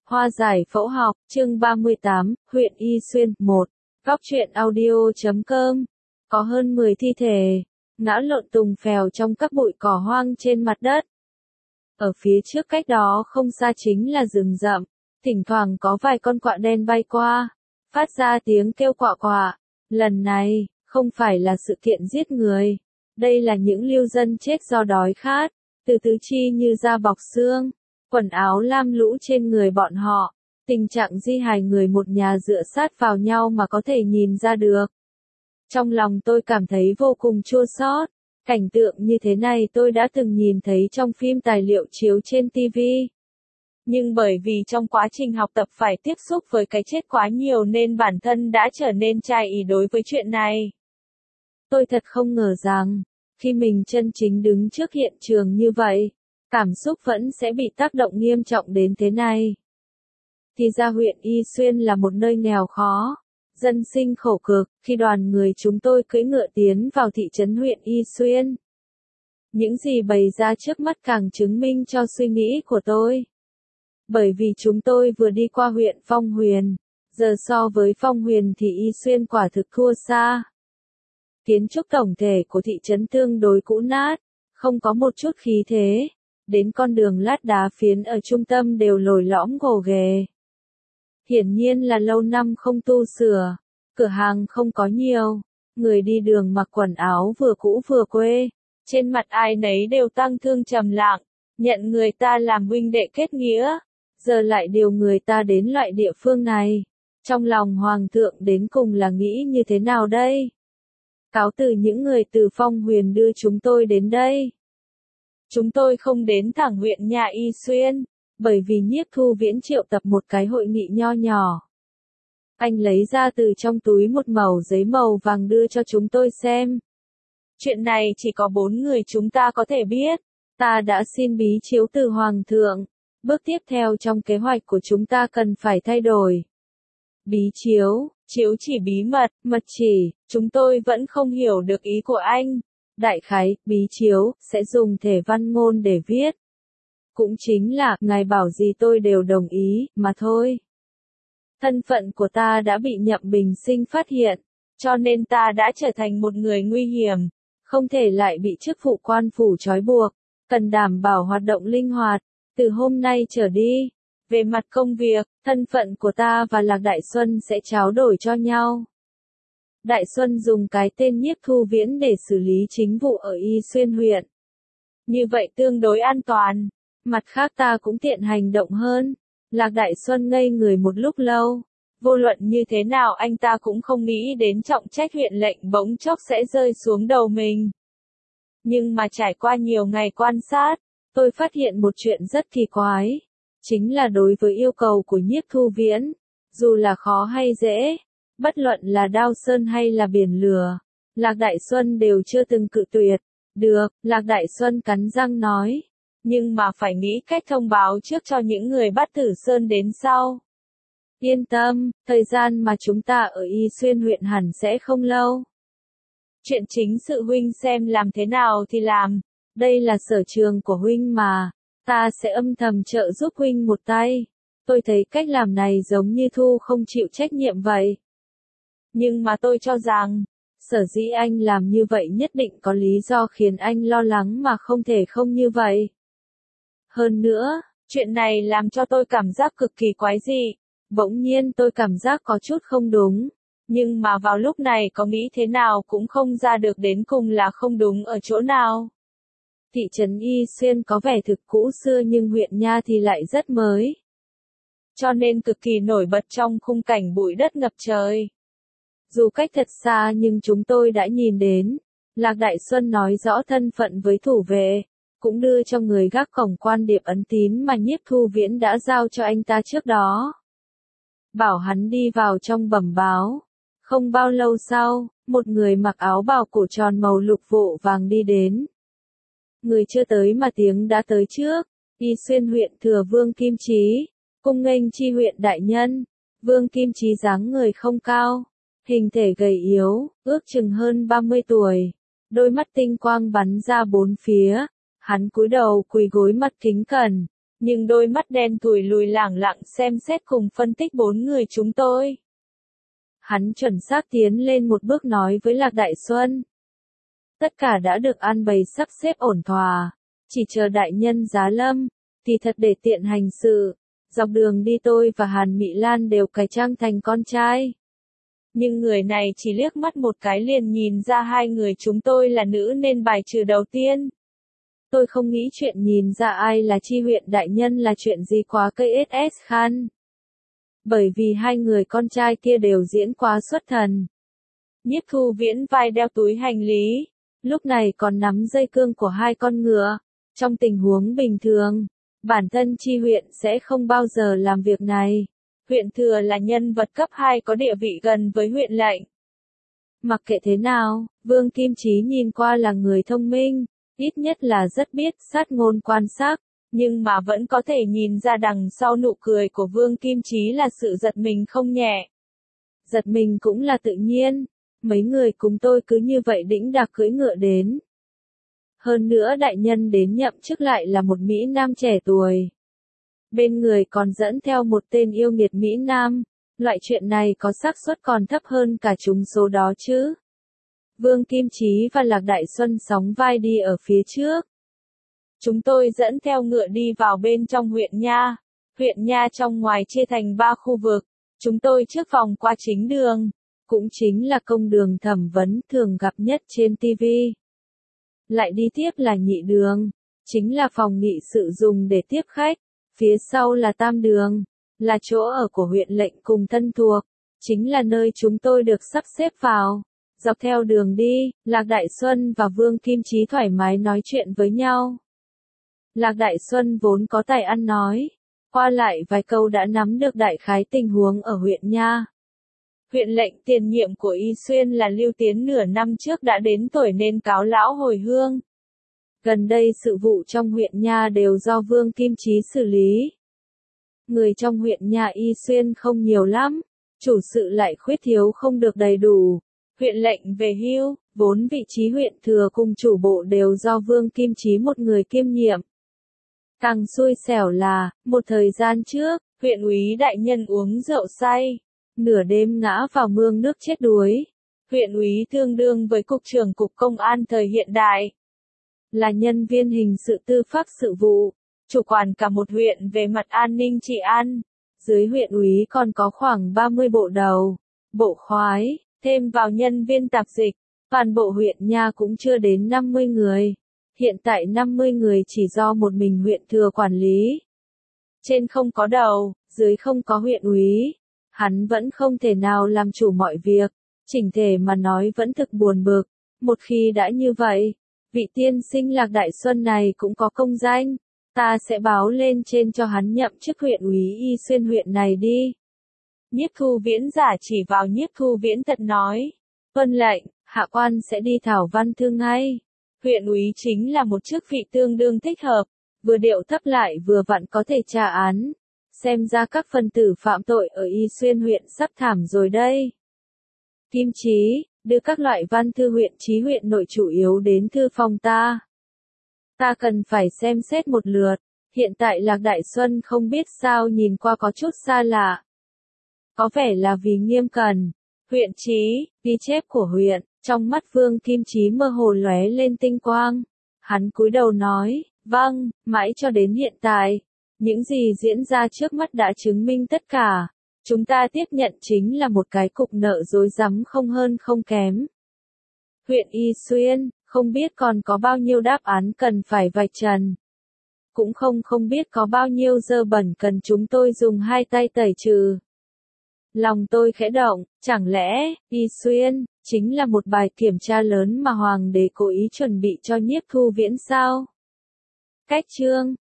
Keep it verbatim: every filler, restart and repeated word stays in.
Hoa giải phẫu học, chương ba mươi tám, huyện Y Xuyên, một. Góc truyện audio chấm com. Có hơn mười thi thể, ngã lộn tùng phèo trong các bụi cỏ hoang trên mặt đất. Ở phía trước cách đó không xa chính là rừng rậm, thỉnh thoảng có vài con quạ đen bay qua, phát ra tiếng kêu quạ quạ. Lần này, không phải là sự kiện giết người, đây là những lưu dân chết do đói khát, từ tứ chi như da bọc xương, quần áo lam lũ trên người bọn họ, tình trạng di hài người một nhà dựa sát vào nhau mà có thể nhìn ra được. Trong lòng tôi cảm thấy vô cùng chua xót. Cảnh tượng như thế này tôi đã từng nhìn thấy trong phim tài liệu chiếu trên ti vi. Nhưng bởi vì trong quá trình học tập phải tiếp xúc với cái chết quá nhiều nên bản thân đã trở nên chai ý đối với chuyện này. Tôi thật không ngờ rằng, khi mình chân chính đứng trước hiện trường như vậy, cảm xúc vẫn sẽ bị tác động nghiêm trọng đến thế này. Thì ra huyện Y Xuyên là một nơi nghèo khó, dân sinh khổ cực. Khi đoàn người chúng tôi cưỡi ngựa tiến vào thị trấn huyện Y Xuyên, những gì bày ra trước mắt càng chứng minh cho suy nghĩ của tôi. Bởi vì chúng tôi vừa đi qua huyện Phong Huyền, giờ so với Phong Huyền thì Y Xuyên quả thực thua xa. Kiến trúc tổng thể của thị trấn tương đối cũ nát, không có một chút khí thế, đến con đường lát đá phiến ở trung tâm đều lồi lõm gồ ghề. Hiển nhiên là lâu năm không tu sửa, cửa hàng không có nhiều, người đi đường mặc quần áo vừa cũ vừa quê, trên mặt ai nấy đều tang thương trầm lặng, nhận người ta làm huynh đệ kết nghĩa, giờ lại điều người ta đến loại địa phương này. Trong lòng hoàng thượng đến cùng là nghĩ như thế nào đây? Cáo từ những người từ Phong Huyền đưa chúng tôi đến đây. Chúng tôi không đến thẳng huyện nhà Y Xuyên, bởi vì Nhiếp Thu Viễn triệu tập một cái hội nghị nho nhỏ. Anh lấy ra từ trong túi một mẩu giấy màu vàng đưa cho chúng tôi xem. Chuyện này chỉ có bốn người chúng ta có thể biết. Ta đã xin bí chiếu từ Hoàng thượng. Bước tiếp theo trong kế hoạch của chúng ta cần phải thay đổi. Bí chiếu, chiếu chỉ bí mật, mật chỉ, chúng tôi vẫn không hiểu được ý của anh. Đại khái, bí chiếu, sẽ dùng thể văn ngôn để viết. Cũng chính là, ngài bảo gì tôi đều đồng ý, mà thôi. Thân phận của ta đã bị Nhậm Bình Sinh phát hiện, cho nên ta đã trở thành một người nguy hiểm. Không thể lại bị chức vụ quan phủ trói buộc, cần đảm bảo hoạt động linh hoạt. Từ hôm nay trở đi, về mặt công việc, thân phận của ta và Lạc Đại Xuân sẽ trao đổi cho nhau. Đại Xuân dùng cái tên Nhiếp Thu Viễn để xử lý chính vụ ở Y Xuyên huyện. Như vậy tương đối an toàn. Mặt khác ta cũng tiện hành động hơn. Lạc Đại Xuân ngây người một lúc lâu. Vô luận như thế nào anh ta cũng không nghĩ đến trọng trách huyện lệnh bỗng chốc sẽ rơi xuống đầu mình. Nhưng mà trải qua nhiều ngày quan sát, tôi phát hiện một chuyện rất kỳ quái. Chính là đối với yêu cầu của Nhiếp Thu Viễn, dù là khó hay dễ, bất luận là Đao Sơn hay là biển lửa, Lạc Đại Xuân đều chưa từng cự tuyệt. Được, Lạc Đại Xuân cắn răng nói. Nhưng mà phải nghĩ cách thông báo trước cho những người bắt Tử Sơn đến sau. Yên tâm, thời gian mà chúng ta ở Y Xuyên huyện hẳn sẽ không lâu. Chuyện chính sự huynh xem làm thế nào thì làm. Đây là sở trường của huynh mà, ta sẽ âm thầm trợ giúp huynh một tay. Tôi thấy cách làm này giống như Thu không chịu trách nhiệm vậy. Nhưng mà tôi cho rằng, sở dĩ anh làm như vậy nhất định có lý do khiến anh lo lắng mà không thể không như vậy. Hơn nữa, chuyện này làm cho tôi cảm giác cực kỳ quái dị. Bỗng nhiên tôi cảm giác có chút không đúng. Nhưng mà vào lúc này có nghĩ thế nào cũng không ra được đến cùng là không đúng ở chỗ nào. Thị trấn Y Xuyên có vẻ thực cũ xưa nhưng huyện Nha thì lại rất mới. Cho nên cực kỳ nổi bật trong khung cảnh bụi đất ngập trời. Dù cách thật xa nhưng chúng tôi đã nhìn đến. Lạc Đại Xuân nói rõ thân phận với thủ vệ, cũng đưa cho người gác cổng quan điệp ấn tín mà Nhiếp Thu Viễn đã giao cho anh ta trước đó. Bảo hắn đi vào trong bẩm báo. Không bao lâu sau, một người mặc áo bào cổ tròn màu lục vụ vàng đi đến. Người chưa tới mà tiếng đã tới trước. Y Xuyên huyện thừa Vương Kim Chí, cung nghênh chi huyện đại nhân. Vương Kim Chí dáng người không cao, hình thể gầy yếu, ước chừng hơn ba mươi tuổi, đôi mắt tinh quang bắn ra bốn phía, hắn cúi đầu quỳ gối mặt kính cẩn, nhưng đôi mắt đen thui lùi lẳng lặng xem xét cùng phân tích bốn người chúng tôi. Hắn chuẩn xác tiến lên một bước nói với Lạc Đại Xuân. Tất cả đã được an bày sắp xếp ổn thỏa, chỉ chờ đại nhân giá lâm, thì thật để tiện hành sự. Dọc đường đi tôi và Hàn Mị Lan đều cải trang thành con trai. Nhưng người này chỉ liếc mắt một cái liền nhìn ra hai người chúng tôi là nữ nên bài trừ đầu tiên. Tôi không nghĩ chuyện nhìn ra ai là Chi huyện đại nhân là chuyện gì quá cây ét ét khăn. Bởi vì hai người con trai kia đều diễn quá xuất thần. Nhiếp Thu Viễn vai đeo túi hành lý, lúc này còn nắm dây cương của hai con ngựa. Trong tình huống bình thường, bản thân Chi huyện sẽ không bao giờ làm việc này. Huyện thừa là nhân vật cấp hai có địa vị gần với huyện lệnh. Mặc kệ thế nào, Vương Kim Chí nhìn qua là người thông minh, ít nhất là rất biết sát ngôn quan sát, nhưng mà vẫn có thể nhìn ra đằng sau nụ cười của Vương Kim Chí là sự giật mình không nhẹ. Giật mình cũng là tự nhiên, mấy người cùng tôi cứ như vậy đĩnh đạc cưỡi ngựa đến. Hơn nữa đại nhân đến nhậm chức lại là một Mỹ Nam trẻ tuổi. Bên người còn dẫn theo một tên yêu nghiệt Mỹ Nam, loại chuyện này có xác suất còn thấp hơn cả trúng số đó chứ. Vương Kim Chí và Lạc Đại Xuân sóng vai đi ở phía trước. Chúng tôi dẫn theo ngựa đi vào bên trong huyện Nha. Huyện Nha trong ngoài chia thành ba khu vực. Chúng tôi trước vòng qua chính đường, cũng chính là công đường thẩm vấn thường gặp nhất trên ti vi. Lại đi tiếp là nhị đường, chính là phòng nghị sự dùng để tiếp khách. Phía sau là tam đường, là chỗ ở của huyện lệnh cùng thân thuộc, chính là nơi chúng tôi được sắp xếp vào. Dọc theo đường đi, Lạc Đại Xuân và Vương Kim Chí thoải mái nói chuyện với nhau. Lạc Đại Xuân vốn có tài ăn nói, qua lại vài câu đã nắm được đại khái tình huống ở huyện Nha. Huyện lệnh tiền nhiệm của Y Xuyên là Lưu Tiến nửa năm trước đã đến tuổi nên cáo lão hồi hương. Gần đây sự vụ trong huyện Nha đều do Vương Kim Chí xử lý. Người trong huyện Nha Y Xuyên không nhiều lắm, chủ sự lại khuyết thiếu không được đầy đủ. Huyện lệnh về hưu, vốn vị trí huyện thừa cùng chủ bộ đều do Vương Kim Chí một người kiêm nhiệm. Càng xui xẻo là, một thời gian trước, huyện úy đại nhân uống rượu say, nửa đêm ngã vào mương nước chết đuối. Huyện úy tương đương với cục trưởng cục công an thời hiện đại. Là nhân viên hình sự tư pháp sự vụ, chủ quản cả một huyện về mặt an ninh trị an. Dưới huyện úy còn có khoảng ba mươi bộ đầu, bộ khoái, thêm vào nhân viên tạp dịch, toàn bộ huyện Nha cũng chưa đến năm mươi người. Hiện tại năm mươi người chỉ do một mình huyện thừa quản lý. Trên không có đầu, dưới không có huyện úy. Hắn vẫn không thể nào làm chủ mọi việc, chỉnh thể mà nói vẫn thực buồn bực. Một khi đã như vậy, vị tiên sinh Lạc Đại Xuân này cũng có công danh, ta sẽ báo lên trên cho hắn nhậm chức huyện úy Y Xuyên huyện này đi. Nhiếp Thu Viễn giả chỉ vào Nhiếp Thu Viễn tận nói, vâng lệnh, hạ quan sẽ đi thảo văn thư ngay. Huyện úy chính là một chức vị tương đương thích hợp, vừa điệu thấp lại vừa vặn có thể tra án. Xem ra các phần tử phạm tội ở Y Xuyên huyện sắp thảm rồi đây. Kim Chí, đưa các loại văn thư huyện chí huyện nội chủ yếu đến thư phòng ta. Ta cần phải xem xét một lượt, hiện tại Lạc Đại Xuân không biết sao nhìn qua có chút xa lạ. Có vẻ là vì nghiêm cẩn. Huyện chí, ghi chép của huyện, trong mắt Vương Kim Chí mơ hồ lóe lên tinh quang. Hắn cúi đầu nói, vâng, mãi cho đến hiện tại. Những gì diễn ra trước mắt đã chứng minh tất cả. Chúng ta tiếp nhận chính là một cái cục nợ rối rắm không hơn không kém. Huyện Y Xuyên, không biết còn có bao nhiêu đáp án cần phải vạch trần. Cũng không không biết có bao nhiêu dơ bẩn cần chúng tôi dùng hai tay tẩy trừ. Lòng tôi khẽ động, chẳng lẽ, Y Xuyên, chính là một bài kiểm tra lớn mà Hoàng đế cố ý chuẩn bị cho Nhiếp Thu Viễn sao? Cách chương